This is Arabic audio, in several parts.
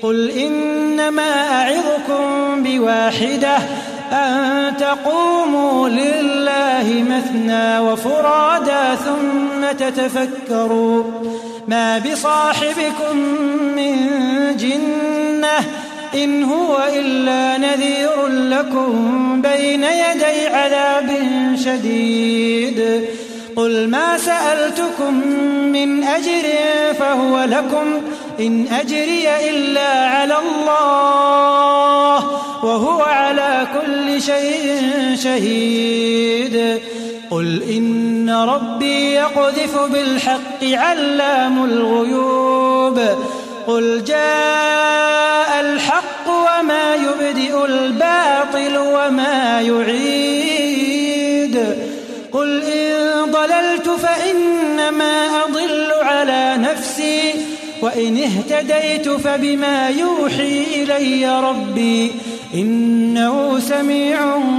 قل إنما أعظكم بواحدة أن تقوموا لله مثنى وفرادا ثم تتفكروا ما بصاحبكم من جنة إن هو إلا نذير لكم بين يدي عذاب شديد قل ما سألتكم من أجر فهو لكم إن أجري إلا على الله وهو على كل شيء شهيد قل إن ربي يقذف بالحق علام الغيوب قل جاء الحق وما يبدئ الباطل وما يعيد قل إن ضللت فإنما أضل على نفسي وإن اهتديت فبما يوحي إلي ربي إنه سميع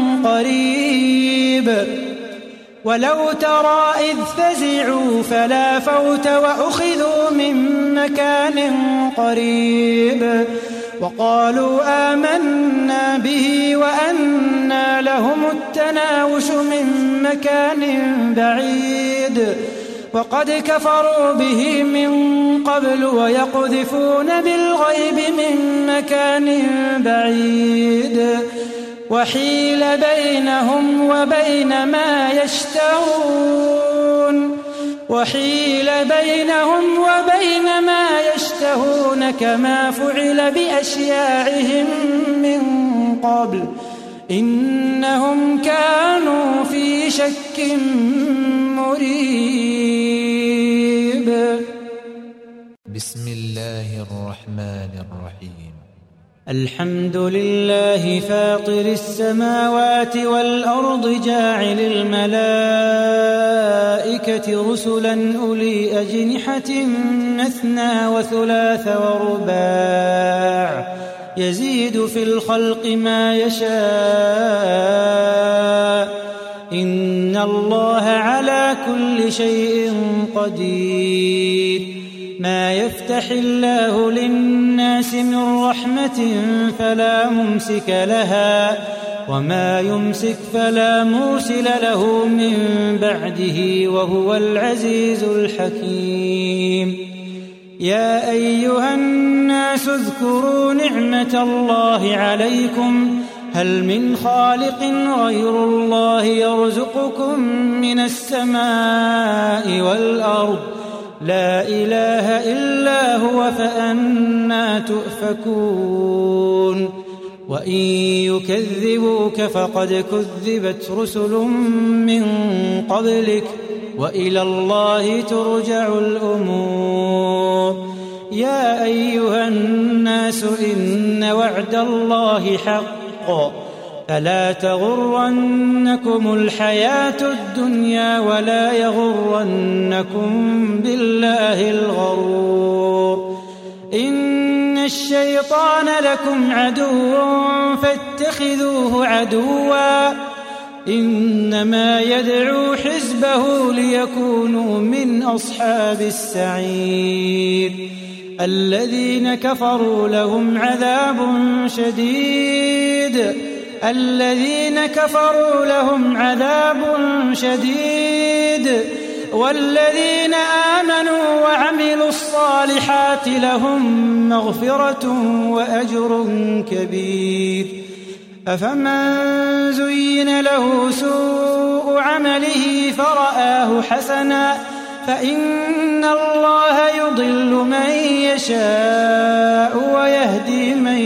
قريب ولو ترى إذ فزعوا فلا فوت وأخذوا من مكان قريب وقالوا آمنا به وأنى لهم التناوش من مكان بعيد وقد كفروا به من قبل ويقذفون بالغيب من مكان بعيد وحيل بينهم وبين ما يشتهون كما فعل بأشياعهم من قبل إنهم كانوا في شك مريب. بسم الله الرحمن الرحيم. الحمد لله فاطر السماوات والأرض جاعل الملائكة رسلا أولي أجنحة مثنى وثلاث ورباع يزيد في الخلق ما يشاء إن الله على كل شيء قدير. ما يفتح الله للناس من رحمة فلا ممسك لها وما يمسك فلا مرسل له من بعده وهو العزيز الحكيم. يا أيها الناس اذكروا نعمة الله عليكم هل من خالق غير الله يرزقكم من السماء والأرض لا إله إلا هو فأنى تؤفكون. وإن يكذبوك فقد كذبت رسل من قبلك وإلى الله ترجع الأمور. يا أيها الناس إن وعد الله حق فلا تغرنكم الحياة الدنيا ولا يغرنكم بالله الغرور. إن الشيطان لكم عدو فاتخذوه عدوا إنما يدعو حزبه ليكونوا من أصحاب السعير. الذين كفروا لهم عذاب شديد والذين آمنوا وعملوا الصالحات لهم مغفرة وأجر كبير. أفمن زين له سوء عمله فرآه حسنا فإن الله يضل من يشاء ويهدي من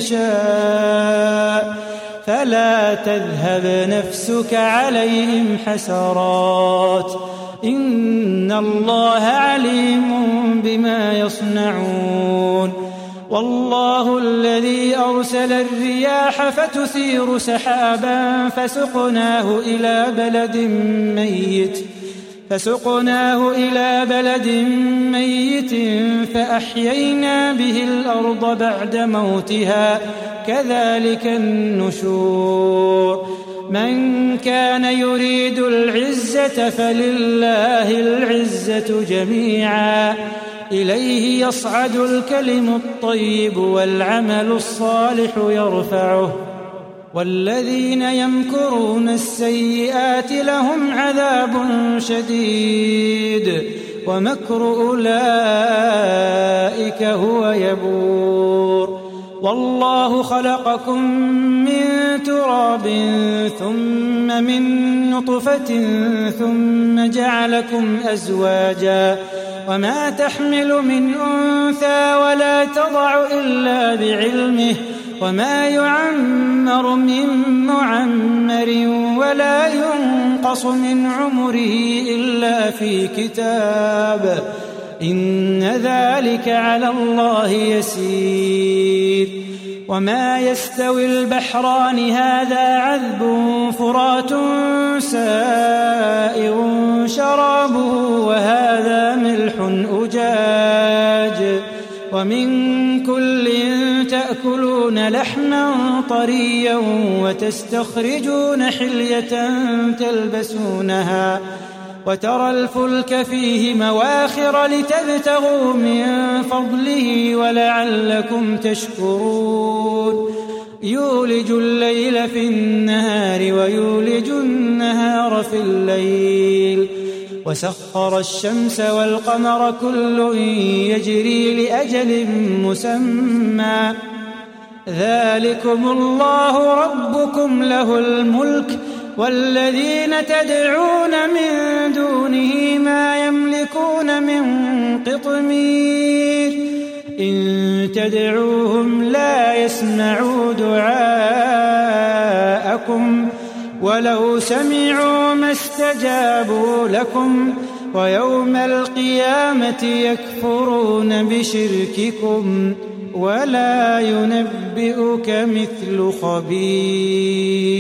يشاء فلا تذهب نفسك عليهم حسرات إن الله عليم بما يصنعون. والله الذي أرسل الرياح فتثير سحابا فسقناه إلى بلد ميت فأحيينا به الأرض بعد موتها كذلك النشور. من كان يريد العزة فلله العزة جميعا إليه يصعد الكلم الطيب والعمل الصالح يرفعه والذين يمكرون السيئات لهم عذاب شديد ومكر أولئك هو يبور والله خلقكم من تراب ثم من نطفة ثم جعلكم أزواجا وما تحمل من أنثى ولا تضع إلا بعلمه وما يعمر من معمر ولا ينقص من عمره إلا في كتاب إن ذلك على الله يسير وما يستوي البحران هذا عذب فرات سائغ شرابه وهذا ملح أجاج ومن كل تأكلون لحما طريا وتستخرجون حلية تلبسونها وترى الفلك فيه مواخر لتبتغوا من فضله ولعلكم تشكرون يولج الليل في النهار ويولج النهار في الليل وسخر الشمس والقمر كل يجري لأجل مسمى ذلكم الله ربكم له الملك والذين تدعون من دونه ما يملكون من قطمير إن تدعوهم لا يسمعوا دعاءكم ولو سمعوا ما استجابوا لكم ويوم القيامة يكفرون بشرككم ولا ينبئك مثل خبير